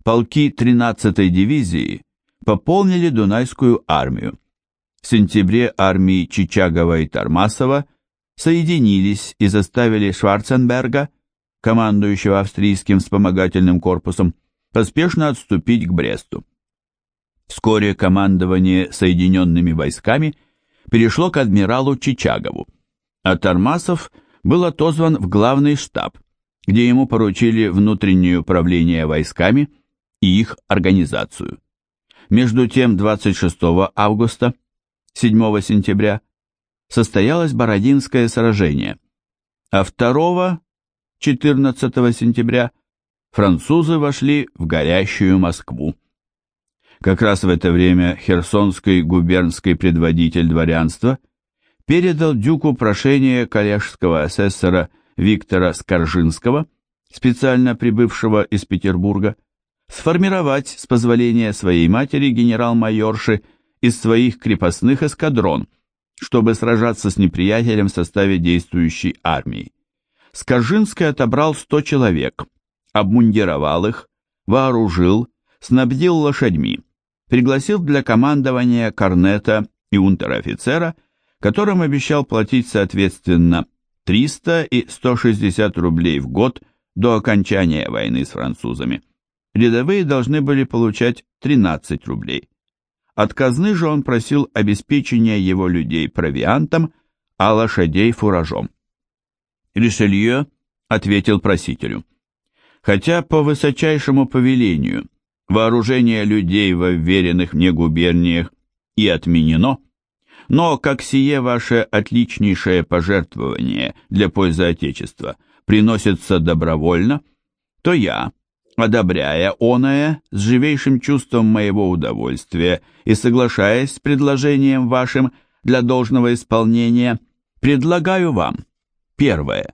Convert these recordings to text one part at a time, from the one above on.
полки 13-й дивизии пополнили Дунайскую армию. В сентябре армии Чичагова и Тормасова соединились и заставили Шварценберга, командующего австрийским вспомогательным корпусом, поспешно отступить к Бресту. Вскоре командование соединенными войсками перешло к адмиралу Чичагову, а Тормасов был отозван в главный штаб, где ему поручили внутреннее управление войсками и их организацию. Между тем 26 августа, 7 сентября состоялось Бородинское сражение, а 2-14 сентября французы вошли в горящую Москву. Как раз в это время херсонский губернский предводитель дворянства передал дюку прошение коллежского асессора Виктора Скоржинского, специально прибывшего из Петербурга, сформировать, с позволения своей матери генерал-майорши, из своих крепостных эскадрон, чтобы сражаться с неприятелем в составе действующей армии. Скоржинский отобрал 100 человек, обмундировал их, вооружил, снабдил лошадьми, пригласил для командования корнета и унтер-офицера, которым обещал платить соответственно 300 и 160 рублей в год до окончания войны с французами. Рядовые должны были получать 13 рублей. От казны же он просил обеспечения его людей провиантом, а лошадей фуражом. Ришелье ответил просителю: «Хотя по высочайшему повелению вооружение людей во вверенных мне губерниях и отменено, но как сие ваше отличнейшее пожертвование для пользы Отечества приносится добровольно, то я, одобряя оное с живейшим чувством моего удовольствия и соглашаясь с предложением вашим для должного исполнения, предлагаю вам: первое.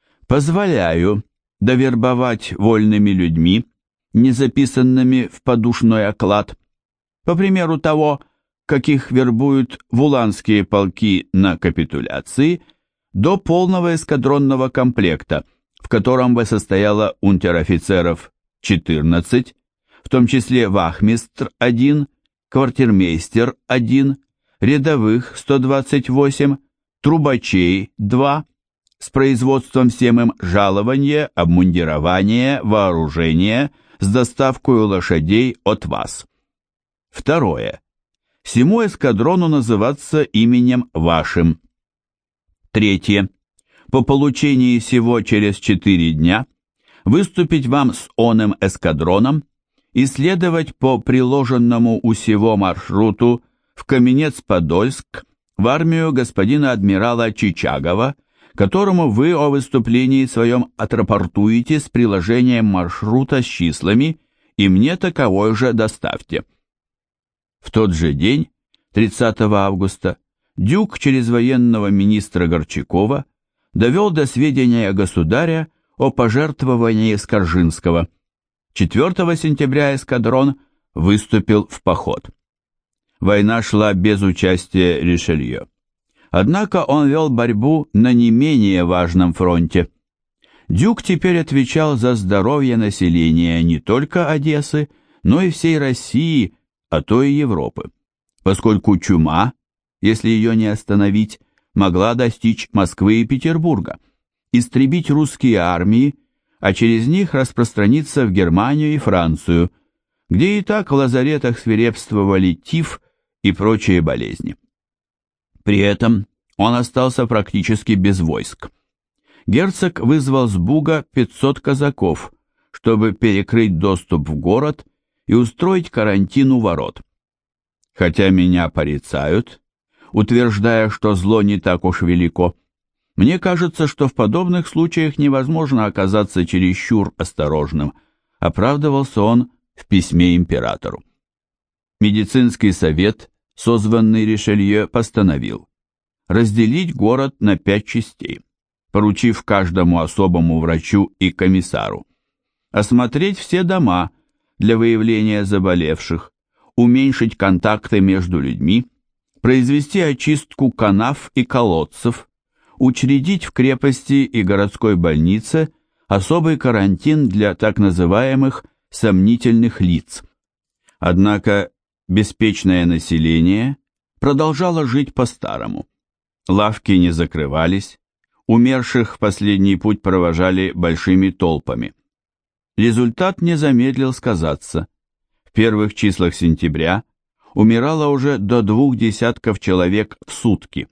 Позволяю довербовать вольными людьми, не записанными в подушной оклад, по примеру того, каких вербуют в уланские полки на капитуляции, до полного эскадронного комплекта, в котором бы состояло унтер-офицеров 14, в том числе вахмистр 1, квартирмейстер 1, рядовых 128, трубачей 2, с производством всем им жалования, обмундирования, вооружения, с доставкой лошадей от вас. Второе. Всему эскадрону называться именем вашим. Третье. По получении сего через 4 дня выступить вам с оным эскадроном и следовать по приложенному у сего маршруту в Каменец-Подольск в армию господина адмирала Чичагова, которому вы о выступлении своем отрапортуете с приложением маршрута с числами, и мне таковой же доставьте. В тот же день, 30 августа, Дюк через военного министра Горчакова довел до сведения государя о пожертвовании Скоржинского. 4 сентября эскадрон выступил в поход. Война шла без участия Ришелье. Однако он вел борьбу на не менее важном фронте. Дюк теперь отвечал за здоровье населения не только Одессы, но и всей России, а то и Европы, поскольку чума, если ее не остановить, могла достичь Москвы и Петербурга, истребить русские армии, а через них распространиться в Германию и Францию, где и так в лазаретах свирепствовали тиф и прочие болезни. При этом он остался практически без войск. Герцог вызвал с Буга 500 казаков, чтобы перекрыть доступ в город и устроить карантин у ворот. Хотя меня порицают, утверждая, что зло не так уж велико, мне кажется, что в подобных случаях невозможно оказаться чересчур осторожным, оправдывался он в письме императору. Медицинский совет, созванный Ришелье, постановил разделить город на 5 частей, поручив каждому особому врачу и комиссару, осмотреть все дома для выявления заболевших, уменьшить контакты между людьми, произвести очистку канав и колодцев, учредить в крепости и городской больнице особый карантин для так называемых сомнительных лиц. Однако беспечное население продолжало жить по-старому. Лавки не закрывались, умерших в последний путь провожали большими толпами. Результат не замедлил сказаться. В первых числах сентября умирало уже до 2 десятков человек в сутки.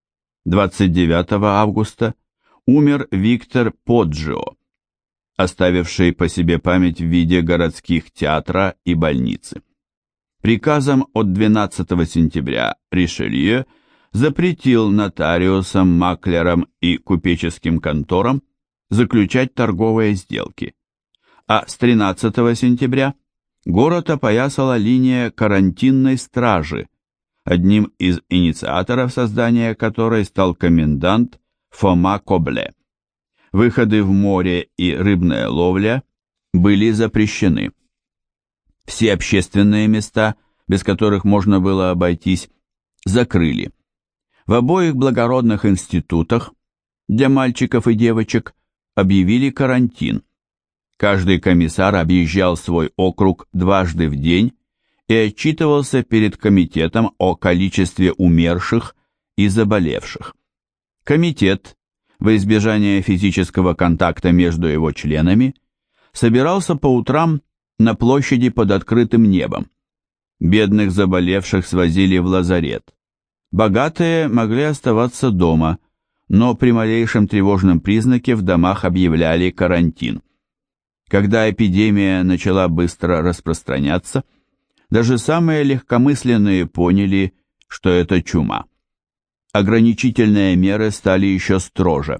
29 августа умер Виктор Поджио, оставивший по себе память в виде городских театра и больницы. Приказом от 12 сентября Ришелье запретил нотариусам, маклерам и купеческим конторам заключать торговые сделки, а с 13 сентября город опоясала линия карантинной стражи, одним из инициаторов создания которой стал комендант Фома Кобле. Выходы в море и рыбная ловля были запрещены. Все общественные места, без которых можно было обойтись, закрыли. В обоих благородных институтах для мальчиков и девочек объявили карантин. Каждый комиссар объезжал свой округ дважды в день и отчитывался перед комитетом о количестве умерших и заболевших. Комитет, во избежание физического контакта между его членами, собирался по утрам на площади под открытым небом. Бедных заболевших свозили в лазарет. Богатые могли оставаться дома, но при малейшем тревожном признаке в домах объявляли карантин. Когда эпидемия начала быстро распространяться, даже самые легкомысленные поняли, что это чума. Ограничительные меры стали еще строже.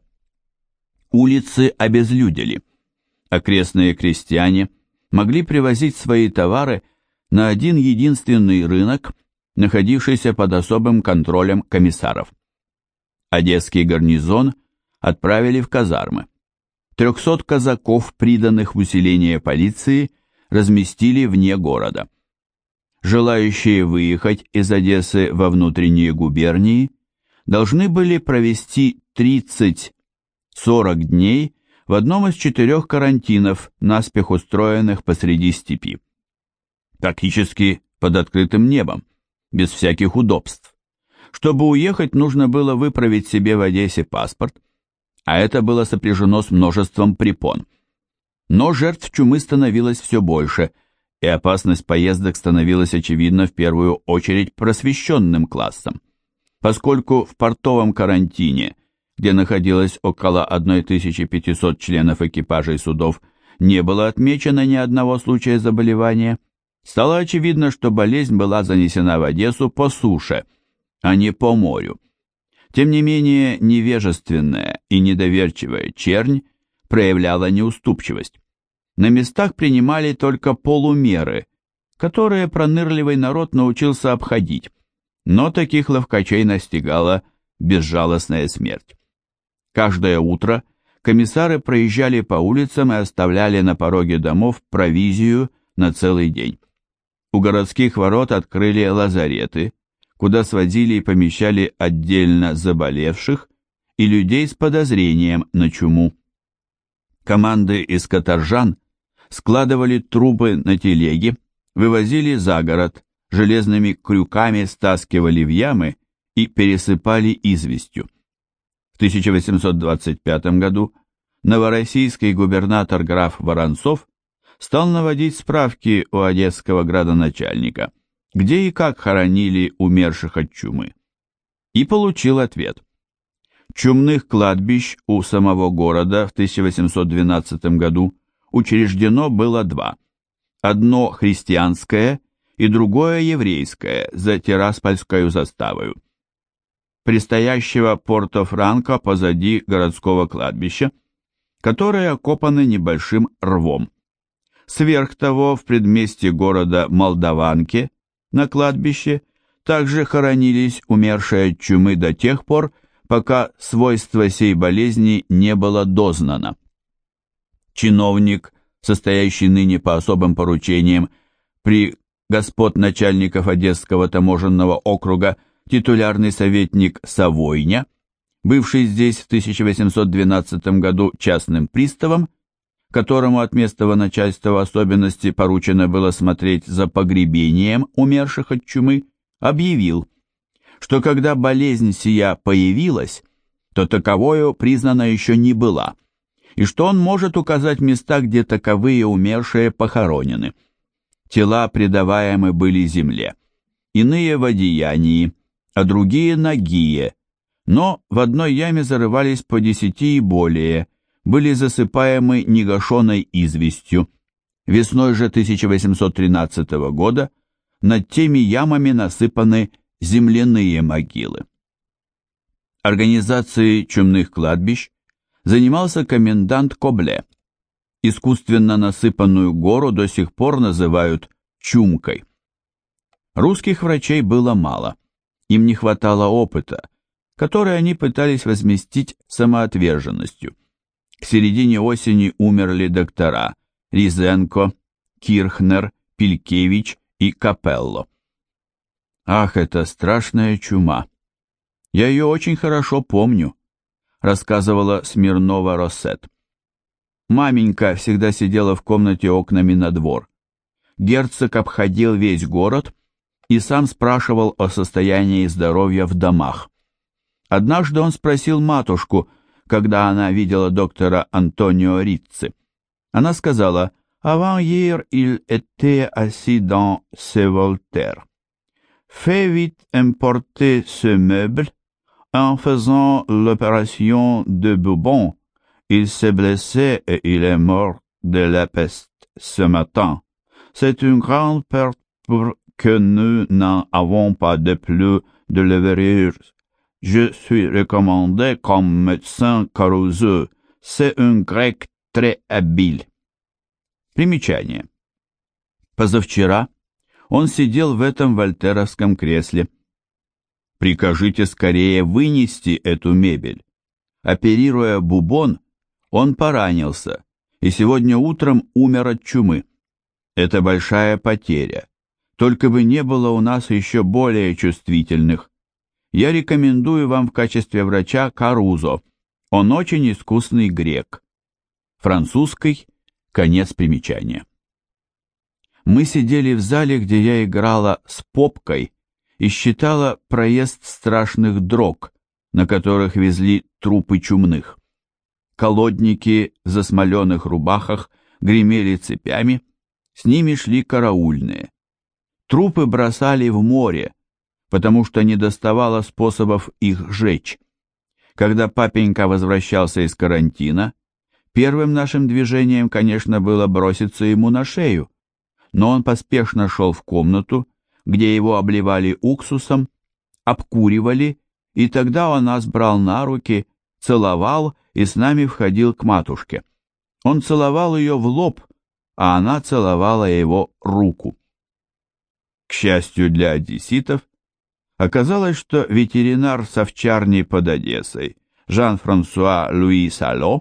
Улицы обезлюдили. Окрестные крестьяне могли привозить свои товары на один единственный рынок, находившийся под особым контролем комиссаров. Одесский гарнизон отправили в казармы. 300 казаков, приданных в усиление полиции, разместили вне города. Желающие выехать из Одессы во внутренние губернии должны были провести 30-40 дней в одном из 4 карантинов, наспех устроенных посреди степи. Практически под открытым небом, без всяких удобств. Чтобы уехать, нужно было выправить себе в Одессе паспорт, а это было сопряжено с множеством препон. Но жертв чумы становилось все больше, и опасность поездок становилась очевидна в первую очередь просвещенным классам. Поскольку в портовом карантине, где находилось около 1500 членов экипажей судов, не было отмечено ни одного случая заболевания, стало очевидно, что болезнь была занесена в Одессу по суше, а не по морю. Тем не менее, невежественная и недоверчивая чернь проявляла неуступчивость. На местах принимали только полумеры, которые пронырливый народ научился обходить, но таких ловкачей настигала безжалостная смерть. Каждое утро комиссары проезжали по улицам и оставляли на пороге домов провизию на целый день. У городских ворот открыли лазареты, куда сводили и помещали отдельно заболевших и людей с подозрением на чуму. Команды из каторжан складывали трупы на телеги, вывозили за город, железными крюками стаскивали в ямы и пересыпали известью. В 1825 году новороссийский губернатор граф Воронцов стал наводить справки у одесского градоначальника, где и как хоронили умерших от чумы, и получил ответ. Чумных кладбищ у самого города в 1812 году учреждено было 2. Одно христианское и другое еврейское за Тираспольскою заставою. Предстоящего Порто-Франко позади городского кладбища, которые окопаны небольшим рвом. Сверх того, в предместье города Молдаванке, на кладбище, также хоронились умершие от чумы до тех пор, пока свойство сей болезни не было дознано. Чиновник, состоящий ныне по особым поручениям при господ начальников Одесского таможенного округа, титулярный советник Савойня, бывший здесь в 1812 году частным приставом, которому от местного начальства в особенности поручено было смотреть за погребением умерших от чумы, объявил, что когда болезнь сия появилась, то таковою признана еще не была, и что он может указать места, где таковые умершие похоронены. Тела предаваемы были земле, иные в одеянии, а другие нагие, но в одной яме зарывались по 10 и более, были засыпаемы негашенной известью. Весной же 1813 года над теми ямами насыпаны земляные могилы. Организацией чумных кладбищ занимался комендант Кобле. Искусственно насыпанную гору до сих пор называют Чумкой. Русских врачей было мало, им не хватало опыта, который они пытались возместить самоотверженностью. К середине осени умерли доктора Ризенко, Кирхнер, Пилькевич и Капелло. Ах, это страшная чума! Я ее очень хорошо помню, рассказывала Смирнова-Россет. Маменька всегда сидела в комнате окнами на двор. Герцог обходил весь город и сам спрашивал о состоянии здоровья в домах. Однажды он спросил матушку, когда она видела доктора Антонио Рицци. Она сказала: «Avant-hier, il était assis dans ce Voltaire. Fais vite importer ce meuble. En faisant l'opération de Bourbon, il s'est blessé et il est mort de la peste ce matin. C'est une grande perte pour que nous n'en avons pas de plus de levure. Je suis recommandé comme médecin Caruso. C'est un grec très habile». Примечание. Позавчера он сидел в этом вольтеровском кресле. Прикажите скорее вынести эту мебель. Оперируя бубон, он поранился и сегодня утром умер от чумы. Это большая потеря. Только бы не было у нас еще более чувствительных. Я рекомендую вам в качестве врача Карузо. Он очень искусный грек. Французский, конец примечания. Мы сидели в зале, где я играла с попкой и считала проезд страшных дрог, на которых везли трупы чумных. Колодники в засмоленных рубахах гремели цепями, с ними шли караульные. Трупы бросали в море, потому что не доставало способов их сжечь. Когда папенька возвращался из карантина, первым нашим движением, конечно, было броситься ему на шею, но он поспешно шел в комнату, где его обливали уксусом, обкуривали, и тогда он нас брал на руки, целовал и с нами входил к матушке. Он целовал ее в лоб, а она целовала его руку. К счастью для одесситов, оказалось, что ветеринар с овчарни под Одессой Жан-Франсуа Луи Сало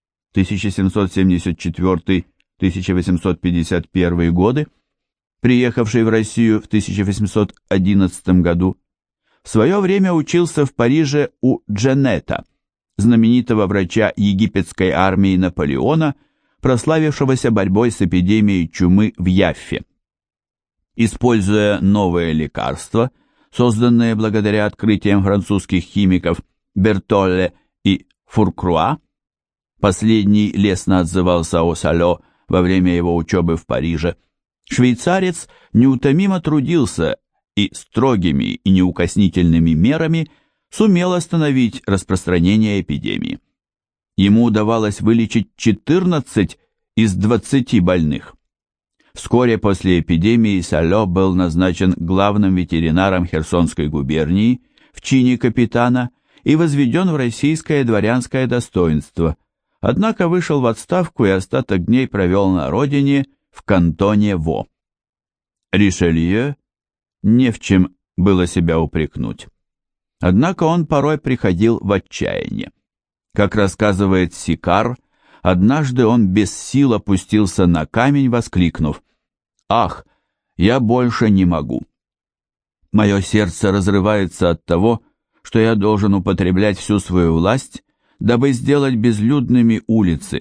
1774-1851 годы, приехавший в Россию в 1811 году, в свое время учился в Париже у Дженнета, знаменитого врача египетской армии Наполеона, прославившегося борьбой с эпидемией чумы в Яффе. Используя новые лекарства, созданные благодаря открытиям французских химиков Бертолле и Фуркруа, последний лестно отзывался о Сало во время его учебы в Париже, швейцарец неутомимо трудился и строгими и неукоснительными мерами сумел остановить распространение эпидемии. Ему удавалось вылечить 14 из 20 больных. Вскоре после эпидемии Сало был назначен главным ветеринаром Херсонской губернии в чине капитана и возведен в российское дворянское достоинство, однако вышел в отставку и остаток дней провел на родине в кантоне Во. Ришелье не в чем было себя упрекнуть. Однако он порой приходил в отчаяние. Как рассказывает Сикар, однажды он без сил опустился на камень, воскликнув: «Ах, я больше не могу! Мое сердце разрывается от того, что я должен употреблять всю свою власть, дабы сделать безлюдными улицы,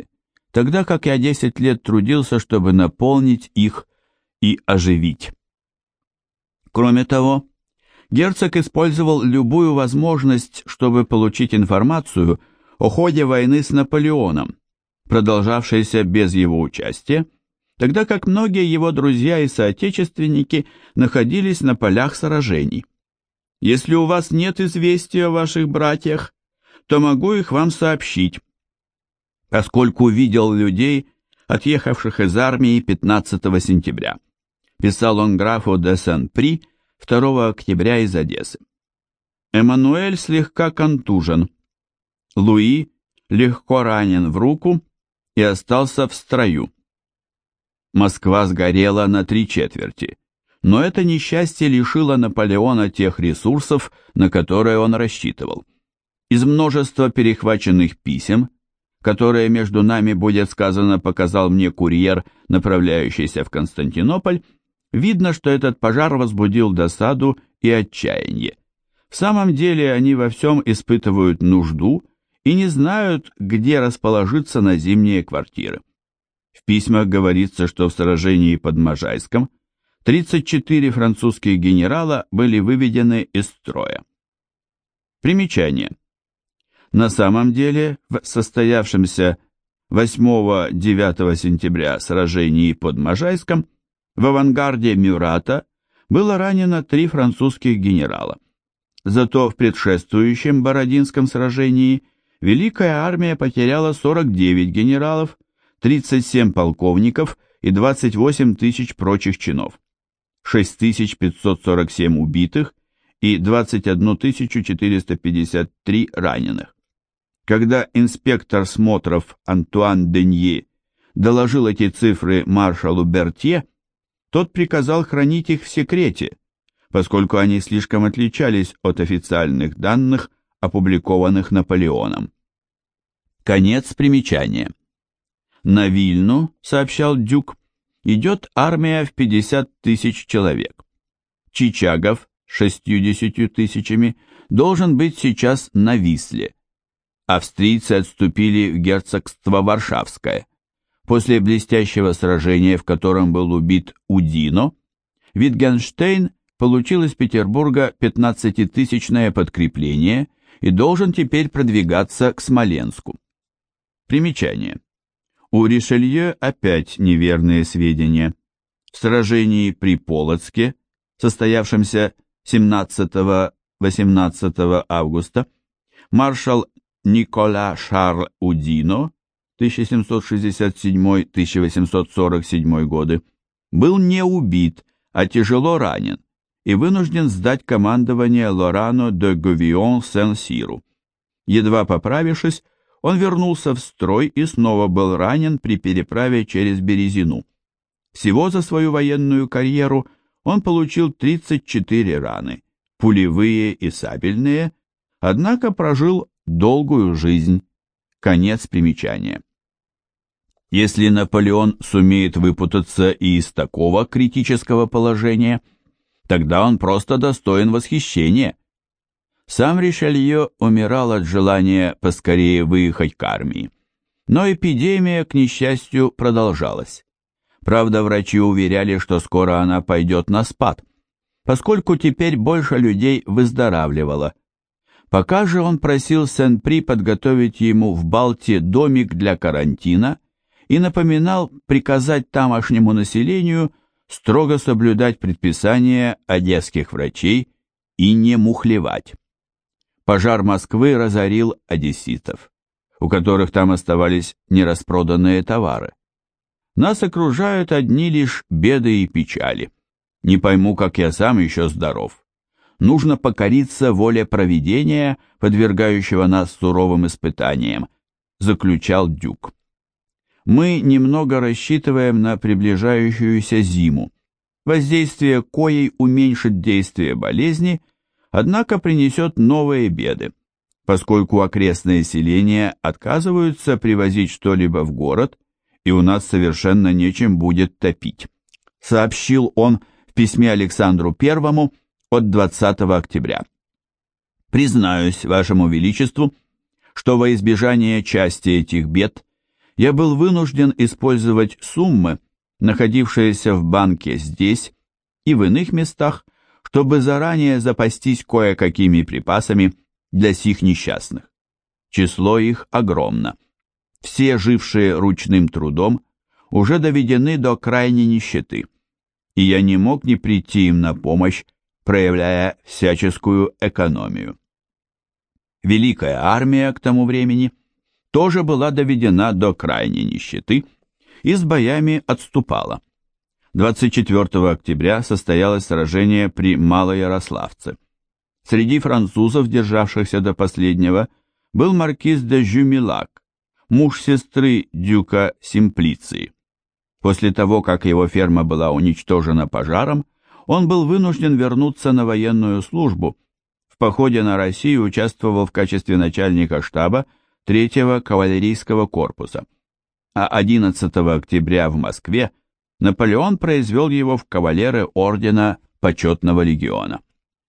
тогда как я 10 лет трудился, чтобы наполнить их и оживить. Кроме того, герцог использовал любую возможность, чтобы получить информацию о ходе войны с Наполеоном, продолжавшейся без его участия, тогда как многие его друзья и соотечественники находились на полях сражений. Если у вас нет известий о ваших братьях, то могу их вам сообщить, поскольку видел людей, отъехавших из армии 15 сентября. Писал он графу де Сен-При 2 октября из Одессы. Эммануэль слегка контужен. Луи легко ранен в руку и остался в строю. Москва сгорела на 3/4, но это несчастье лишило Наполеона тех ресурсов, на которые он рассчитывал. Из множества перехваченных писем, которые, между нами будет сказано, показал мне курьер, направляющийся в Константинополь, видно, что этот пожар возбудил досаду и отчаяние. В самом деле они во всем испытывают нужду и не знают, где расположиться на зимние квартиры. В письмах говорится, что в сражении под Можайском 34 французских генерала были выведены из строя. Примечание. На самом деле, в состоявшемся 8-9 сентября сражении под Можайском в авангарде Мюрата было ранено 3 французских генерала. Зато в предшествующем Бородинском сражении Великая армия потеряла 49 генералов, 37 полковников и 28 тысяч прочих чинов, 6547 убитых и 21 453 раненых. Когда инспектор смотров Антуан Денье доложил эти цифры маршалу Бертье, тот приказал хранить их в секрете, поскольку они слишком отличались от официальных данных, опубликованных Наполеоном. Конец примечания. На Вильну, сообщал Дюк, идет армия в 50 тысяч человек. Чичагов с 60 тысячами должен быть сейчас на Висле. Австрийцы отступили в герцогство Варшавское. После блестящего сражения, в котором был убит Удино, Витгенштейн получил из Петербурга 15-тысячное подкрепление и должен теперь продвигаться к Смоленску. Примечание. У Ришелье опять неверные сведения. В сражении при Полоцке, состоявшемся 17-18 августа, маршал Никола Шарль Удино 1767-1847 годы был не убит, а тяжело ранен и вынужден сдать командование Лорану де Гувион-Сен-Сиру. Едва поправившись, он вернулся в строй и снова был ранен при переправе через Березину. Всего за свою военную карьеру он получил 34 раны, пулевые и сабельные, однако прожил долгую жизнь. Конец примечания. Если Наполеон сумеет выпутаться и из такого критического положения, тогда он просто достоин восхищения. Сам Ришелье умирал от желания поскорее выехать к армии. Но эпидемия, к несчастью, продолжалась. Правда, врачи уверяли, что скоро она пойдет на спад, поскольку теперь больше людей выздоравливало. Пока же он просил Сен-При подготовить ему в Балте домик для карантина и напоминал приказать тамошнему населению строго соблюдать предписания одесских врачей и не мухлевать. Пожар Москвы разорил одесситов, у которых там оставались нераспроданные товары. Нас окружают одни лишь беды и печали. Не пойму, как я сам еще здоров. Нужно покориться воле провидения, подвергающего нас суровым испытаниям, заключал Дюк. Мы немного рассчитываем на приближающуюся зиму, воздействие коей уменьшит действие болезни, однако принесет новые беды, поскольку окрестные селения отказываются привозить что-либо в город, и у нас совершенно нечем будет топить, сообщил он в письме Александру I от 20 октября. Признаюсь вашему величеству, что во избежание части этих бед я был вынужден использовать суммы, находившиеся в банке здесь и в иных местах, чтобы заранее запастись кое-какими припасами для сих несчастных. Число их огромно. Все, жившие ручным трудом, уже доведены до крайней нищеты, и я не мог не прийти им на помощь, проявляя всяческую экономию. Великая армия к тому времени тоже была доведена до крайней нищеты и с боями отступала. 24 октября состоялось сражение при Малоярославце. Среди французов, державшихся до последнего, был маркиз де Жюмилак, муж сестры дюка Симплиции. После того, как его ферма была уничтожена пожаром, он был вынужден вернуться на военную службу. В походе на Россию участвовал в качестве начальника штаба 3-го кавалерийского корпуса. А 11 октября в Москве Наполеон произвел его в кавалеры ордена Почетного легиона.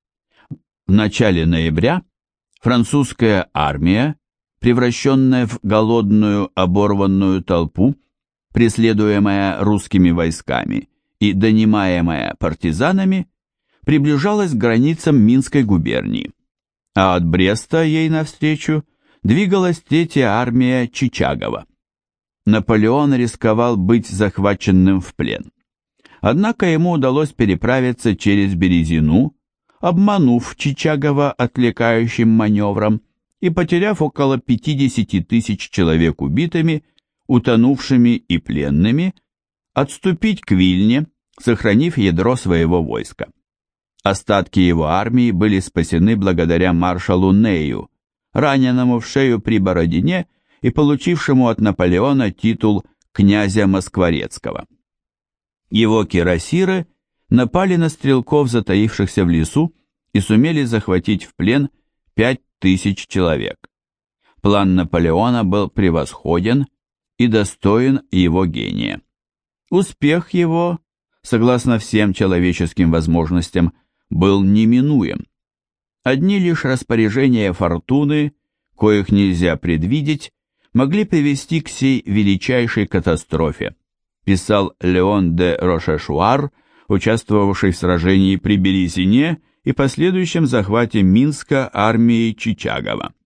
В начале ноября французская армия, превращенная в голодную оборванную толпу, преследуемая русскими войсками и донимаемая партизанами, приближалась к границам Минской губернии, а от Бреста ей навстречу двигалась 3-я армия Чичагова. Наполеон рисковал быть захваченным в плен. Однако ему удалось переправиться через Березину, обманув Чичагова отвлекающим маневром и потеряв около 50 тысяч человек убитыми, утонувшими и пленными, отступить к Вильне, сохранив ядро своего войска. Остатки его армии были спасены благодаря маршалу Нею, раненому в шею при Бородине и получившему от Наполеона титул князя Москворецкого. Его кирасиры напали на стрелков, затаившихся в лесу, и сумели захватить в плен 5000 человек. План Наполеона был превосходен и достоин его гения. Успех его, согласно всем человеческим возможностям, был неминуем. Одни лишь распоряжения фортуны, коих нельзя предвидеть, могли привести к сей величайшей катастрофе, писал Леон де Рошешуар, участвовавший в сражении при Березине и последующем захвате Минска армией Чичагова.